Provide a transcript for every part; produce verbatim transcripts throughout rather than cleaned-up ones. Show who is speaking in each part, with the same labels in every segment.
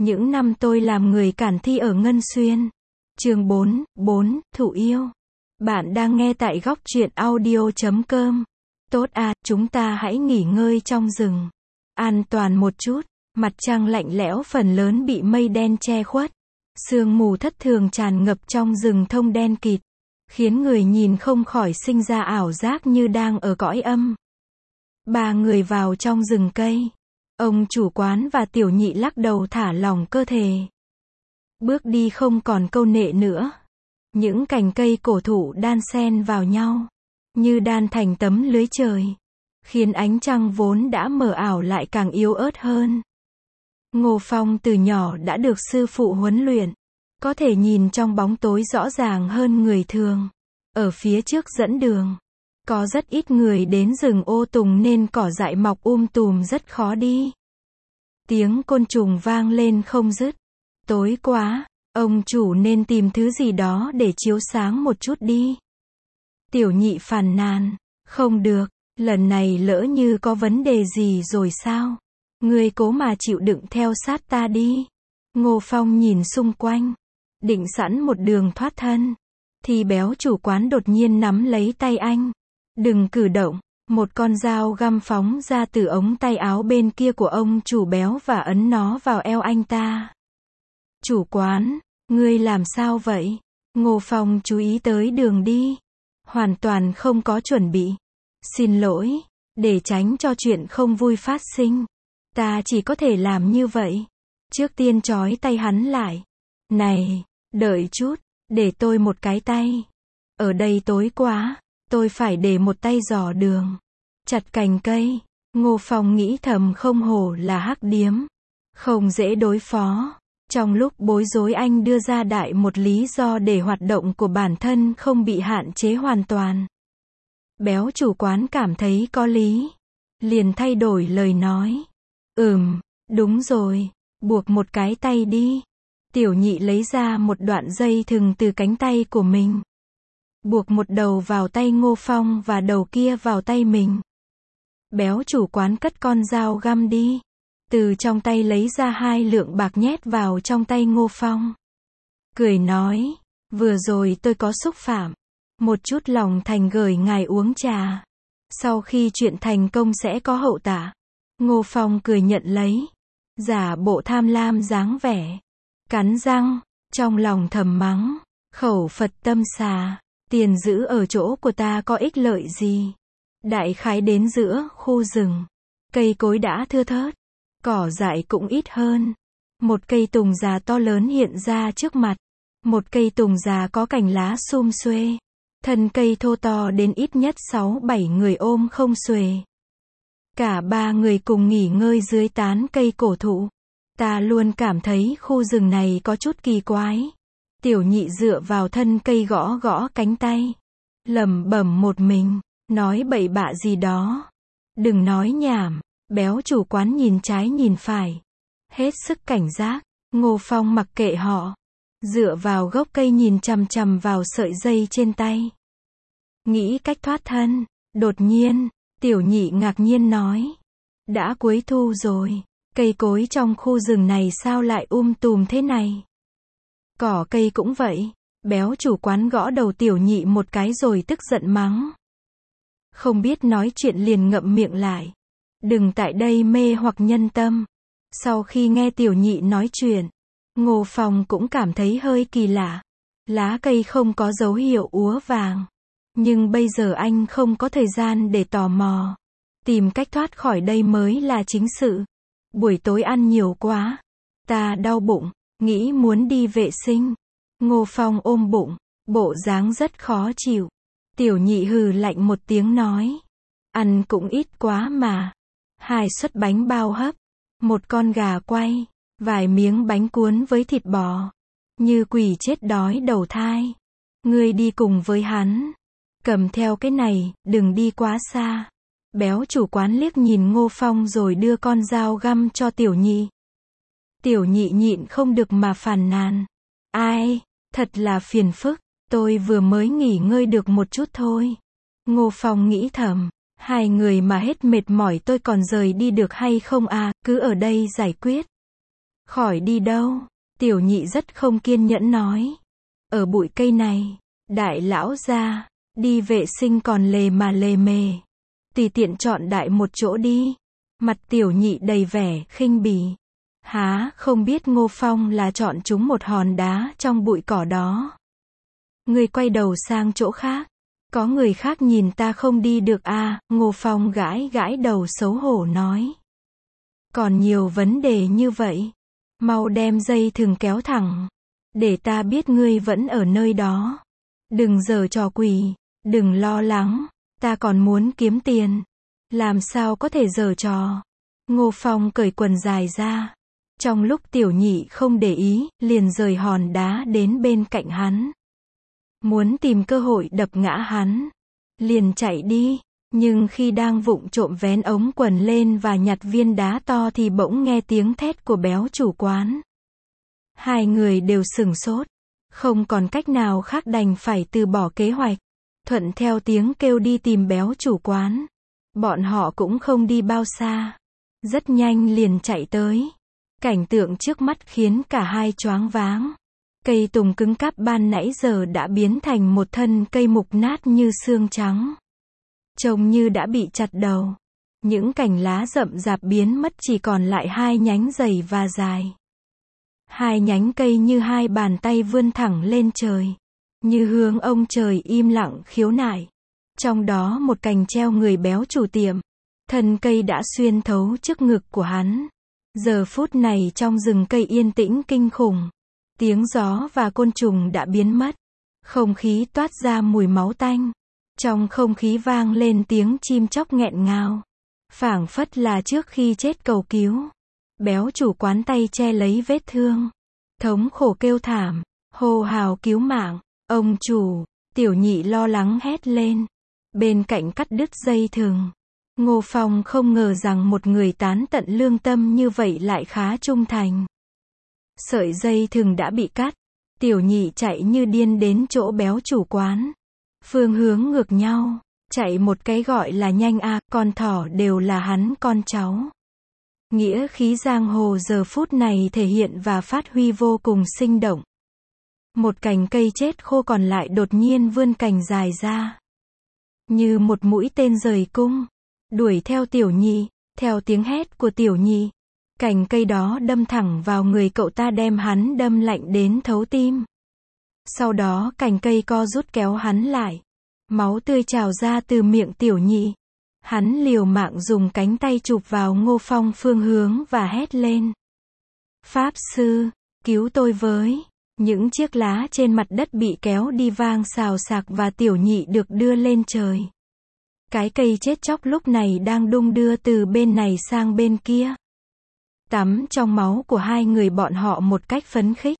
Speaker 1: Những năm tôi làm người cản thi ở Ngân Xuyên. Chương bốn, bốn, Thụ yêu. Bạn đang nghe tại góc truyện audio chấm com. Tốt à, chúng ta hãy nghỉ ngơi trong rừng. An toàn một chút. Mặt trăng lạnh lẽo phần lớn bị mây đen che khuất. Sương mù thất thường tràn ngập trong rừng thông đen kịt, khiến người nhìn không khỏi sinh ra ảo giác như đang ở cõi âm. Ba người vào trong rừng cây. Ông chủ quán và tiểu nhị lắc đầu thả lỏng cơ thể. Bước đi không còn câu nệ nữa. Những cành cây cổ thụ đan xen vào nhau, như đan thành tấm lưới trời, khiến ánh trăng vốn đã mờ ảo lại càng yếu ớt hơn. Ngô Phong từ nhỏ đã được sư phụ huấn luyện, có thể nhìn trong bóng tối rõ ràng hơn người thường. Ở phía trước dẫn đường, có rất ít người đến rừng ô tùng nên cỏ dại mọc um tùm rất khó đi. Tiếng côn trùng vang lên không dứt. Tối quá, ông chủ nên tìm thứ gì đó để chiếu sáng một chút đi. Tiểu nhị phàn nàn, không được, lần này lỡ như có vấn đề gì rồi sao? Ngươi cố mà chịu đựng theo sát ta đi. Ngô Phong nhìn xung quanh, định sẵn một đường thoát thân, thì béo chủ quán đột nhiên nắm lấy tay anh. Đừng cử động. Một con dao găm phóng ra từ ống tay áo bên kia của ông chủ béo và ấn nó vào eo anh ta. Chủ quán, ngươi làm sao vậy? Ngô Phong chú ý tới đường đi, hoàn toàn không có chuẩn bị. Xin lỗi, để tránh cho chuyện không vui phát sinh, ta chỉ có thể làm như vậy. Trước tiên trói tay hắn lại. Này, đợi chút, để tôi một cái tay. Ở đây tối quá, tôi phải để một tay dò đường. Chặt cành cây. Ngô Phong nghĩ thầm không hổ là hắc điếm, không dễ đối phó. Trong lúc bối rối anh đưa ra đại một lý do để hoạt động của bản thân không bị hạn chế hoàn toàn. Béo chủ quán cảm thấy có lý, liền thay đổi lời nói. Ừm, đúng rồi, buộc một cái tay đi. Tiểu nhị lấy ra một đoạn dây thừng từ cánh tay của mình, buộc một đầu vào tay Ngô Phong và đầu kia vào tay mình. Béo chủ quán cất con dao găm đi, từ trong tay lấy ra hai lượng bạc nhét vào trong tay Ngô Phong. Cười nói, vừa rồi tôi có xúc phạm, một chút lòng thành gửi ngài uống trà. Sau khi chuyện thành công sẽ có hậu tạ. Ngô Phong cười nhận lấy, giả bộ tham lam dáng vẻ, cắn răng, trong lòng thầm mắng, khẩu Phật tâm xà, tiền giữ ở chỗ của ta có ích lợi gì. Đại khái đến giữa khu rừng, cây cối đã thưa thớt, cỏ dại cũng ít hơn. Một cây tùng già to lớn hiện ra trước mặt. Một cây tùng già có cành lá sum xuê, thân cây thô to đến ít nhất sáu bảy người ôm không xuề. Cả ba người cùng nghỉ ngơi dưới tán cây cổ thụ. Ta luôn cảm thấy khu rừng này có chút kỳ quái. Tiểu nhị dựa vào thân cây gõ gõ cánh tay, lẩm bẩm một mình, nói bậy bạ gì đó. Đừng nói nhảm. Béo chủ quán nhìn trái nhìn phải, hết sức cảnh giác. Ngô Phong mặc kệ họ, dựa vào gốc cây nhìn chằm chằm vào sợi dây trên tay, nghĩ cách thoát thân. Đột nhiên, tiểu nhị ngạc nhiên nói, đã cuối thu rồi, cây cối trong khu rừng này sao lại um tùm thế này? Cỏ cây cũng vậy. Béo chủ quán gõ đầu tiểu nhị một cái rồi tức giận mắng. Không biết nói chuyện liền ngậm miệng lại. Đừng tại đây mê hoặc nhân tâm. Sau khi nghe tiểu nhị nói chuyện, Ngô Phong cũng cảm thấy hơi kỳ lạ. Lá cây không có dấu hiệu úa vàng. Nhưng bây giờ anh không có thời gian để tò mò. Tìm cách thoát khỏi đây mới là chính sự. Buổi tối ăn nhiều quá, ta đau bụng, nghĩ muốn đi vệ sinh. Ngô Phong ôm bụng, bộ dáng rất khó chịu. Tiểu nhị hừ lạnh một tiếng nói, ăn cũng ít quá mà. Hai suất bánh bao hấp, một con gà quay, vài miếng bánh cuốn với thịt bò. Như quỷ chết đói đầu thai. Ngươi đi cùng với hắn, cầm theo cái này, đừng đi quá xa. Béo chủ quán liếc nhìn Ngô Phong rồi đưa con dao găm cho tiểu nhị. Tiểu nhị nhịn không được mà phàn nàn. Ai, thật là phiền phức, tôi vừa mới nghỉ ngơi được một chút thôi. Ngô Phong nghĩ thầm, hai người mà hết mệt mỏi tôi còn rời đi được hay không à, cứ ở đây giải quyết. Khỏi đi đâu. Tiểu nhị rất không kiên nhẫn nói. Ở bụi cây này, đại lão gia, đi vệ sinh còn lề mà lề mề. Tùy tiện chọn đại một chỗ đi. Mặt tiểu nhị đầy vẻ khinh bỉ. Há, không biết Ngô Phong là chọn chúng một hòn đá trong bụi cỏ đó. Người quay đầu sang chỗ khác. Có người khác nhìn ta không đi được à, Ngô Phong gãi gãi đầu xấu hổ nói. Còn nhiều vấn đề như vậy. Mau đem dây thừng kéo thẳng. Để ta biết ngươi vẫn ở nơi đó. Đừng giở trò quỷ, đừng lo lắng, ta còn muốn kiếm tiền. Làm sao có thể giở trò. Ngô Phong cởi quần dài ra. Trong lúc tiểu nhị không để ý, liền rời hòn đá đến bên cạnh hắn. Muốn tìm cơ hội đập ngã hắn. Liền chạy đi. Nhưng khi đang vụng trộm vén ống quần lên và nhặt viên đá to thì bỗng nghe tiếng thét của béo chủ quán. Hai người đều sửng sốt. Không còn cách nào khác đành phải từ bỏ kế hoạch. Thuận theo tiếng kêu đi tìm béo chủ quán. Bọn họ cũng không đi bao xa. Rất nhanh liền chạy tới. Cảnh tượng trước mắt khiến cả hai choáng váng. Cây tùng cứng cáp ban nãy giờ đã biến thành một thân cây mục nát như xương trắng. Trông như đã bị chặt đầu. Những cành lá rậm rạp biến mất chỉ còn lại hai nhánh dày và dài. Hai nhánh cây như hai bàn tay vươn thẳng lên trời. Như hướng ông trời im lặng khiếu nại. Trong đó một cành treo người béo chủ tiệm. Thân cây đã xuyên thấu trước ngực của hắn. Giờ phút này trong rừng cây yên tĩnh kinh khủng. Tiếng gió và côn trùng đã biến mất. Không khí toát ra mùi máu tanh. Trong không khí vang lên tiếng chim chóc nghẹn ngào. Phảng phất là trước khi chết cầu cứu. Béo chủ quán tay che lấy vết thương. Thống khổ kêu thảm. Hô hào cứu mạng. Ông chủ. Tiểu nhị lo lắng hét lên. Bên cạnh cắt đứt dây thừng. Ngô Phong không ngờ rằng một người tán tận lương tâm như vậy lại khá trung thành. Sợi dây thừng đã bị cắt. Tiểu nhị chạy như điên đến chỗ béo chủ quán. Phương hướng ngược nhau. Chạy một cái gọi là nhanh a, à, con thỏ đều là hắn con cháu. Nghĩa khí giang hồ giờ phút này thể hiện và phát huy vô cùng sinh động. Một cành cây chết khô còn lại đột nhiên vươn cành dài ra. Như một mũi tên rời cung. Đuổi theo tiểu nhị. Theo tiếng hét của tiểu nhị. Cành cây đó đâm thẳng vào người cậu ta đem hắn đâm lạnh đến thấu tim. Sau đó cành cây co rút kéo hắn lại. Máu tươi trào ra từ miệng tiểu nhị. Hắn liều mạng dùng cánh tay chụp vào Ngô Phong phương hướng và hét lên. Pháp sư, cứu tôi với. Những chiếc lá trên mặt đất bị kéo đi vang xào xạc và tiểu nhị được đưa lên trời. Cái cây chết chóc lúc này đang đung đưa từ bên này sang bên kia. Tắm trong máu của hai người bọn họ một cách phấn khích.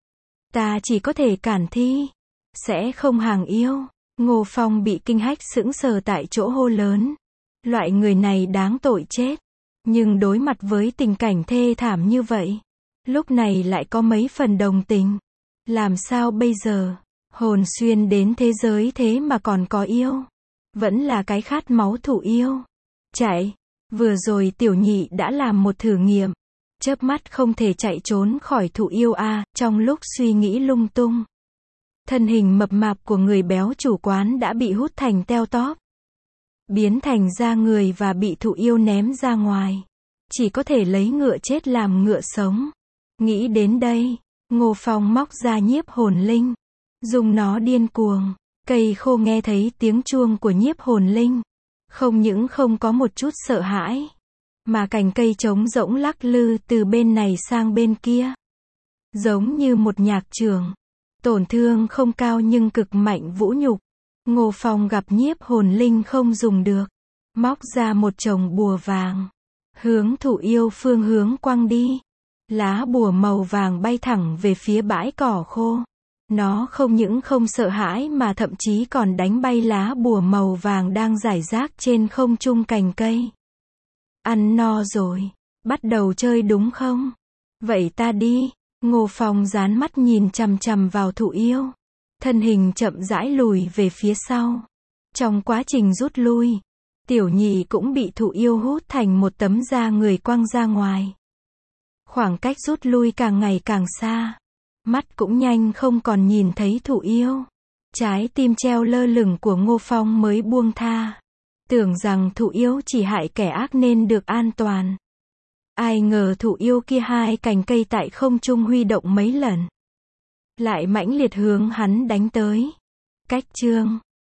Speaker 1: Ta chỉ có thể cản thi. Sẽ không hàng yêu. Ngô Phong bị kinh hách sững sờ tại chỗ hô lớn. Loại người này đáng tội chết. Nhưng đối mặt với tình cảnh thê thảm như vậy. Lúc này lại có mấy phần đồng tình. Làm sao bây giờ? Hồn xuyên đến thế giới thế mà còn có yêu. Vẫn là cái khát máu thụ yêu. Chạy. Vừa rồi tiểu nhị đã làm một thử nghiệm. Chớp mắt không thể chạy trốn khỏi thụ yêu a, à, trong lúc suy nghĩ lung tung. Thân hình mập mạp của người béo chủ quán đã bị hút thành teo tóp. Biến thành da người và bị thụ yêu ném ra ngoài. Chỉ có thể lấy ngựa chết làm ngựa sống. Nghĩ đến đây, Ngô Phong móc ra nhiếp hồn linh. Dùng nó điên cuồng. Cây khô nghe thấy tiếng chuông của nhiếp hồn linh. Không những không có một chút sợ hãi. Mà cành cây trống rỗng lắc lư từ bên này sang bên kia. Giống như một nhạc trưởng. Tổn thương không cao nhưng cực mạnh vũ nhục. Ngô Phong gặp nhiếp hồn linh không dùng được. Móc ra một chồng bùa vàng. Hướng thụ yêu phương hướng quăng đi. Lá bùa màu vàng bay thẳng về phía bãi cỏ khô. Nó không những không sợ hãi mà thậm chí còn đánh bay lá bùa màu vàng đang rải rác trên không trung cành cây. Ăn no rồi. Bắt đầu chơi đúng không? Vậy ta đi. Ngô Phong dán mắt nhìn chằm chằm vào thụ yêu. Thân hình chậm rãi lùi về phía sau. Trong quá trình rút lui, tiểu nhị cũng bị thụ yêu hút thành một tấm da người quăng ra ngoài. Khoảng cách rút lui càng ngày càng xa. Mắt cũng nhanh không còn nhìn thấy Thụ Yêu. Trái tim treo lơ lửng của Ngô Phong mới buông tha. Tưởng rằng Thụ Yêu chỉ hại kẻ ác nên được an toàn. Ai ngờ Thụ Yêu kia hai cành cây tại không trung huy động mấy lần. Lại mãnh liệt hướng hắn đánh tới. Cách chương